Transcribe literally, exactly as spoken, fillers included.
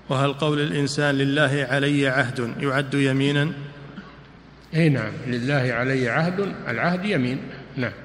وهل قول الإنسان لله علي عهد يعد يمينا؟ اي نعم، لله علي عهد، العهد يمين. نعم.